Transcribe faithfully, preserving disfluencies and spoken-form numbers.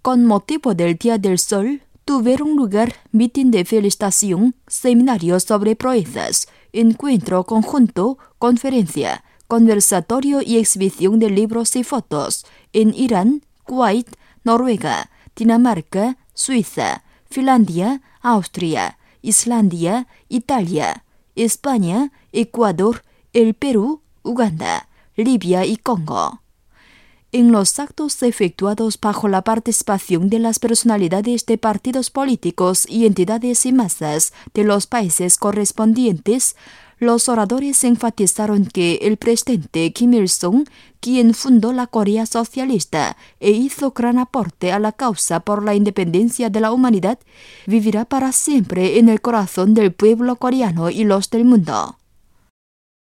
Con motivo del Día del Sol, tuvieron lugar mitin de felicitación, seminarios sobre proezas, encuentro conjunto, conferencia, conversatorio y exhibición de libros y fotos en Irán, Kuwait, Noruega, Dinamarca, Suiza, Finlandia, Austria, Islandia, Italia, España, Ecuador, el Perú, Uganda, Libia y Congo. En los actos efectuados bajo la participación de las personalidades de partidos políticos y entidades y masas de los países correspondientes, los oradores enfatizaron que el presidente Kim Il-sung, quien fundó la Corea socialista e hizo gran aporte a la causa por la independencia de la humanidad, vivirá para siempre en el corazón del pueblo coreano y los del mundo.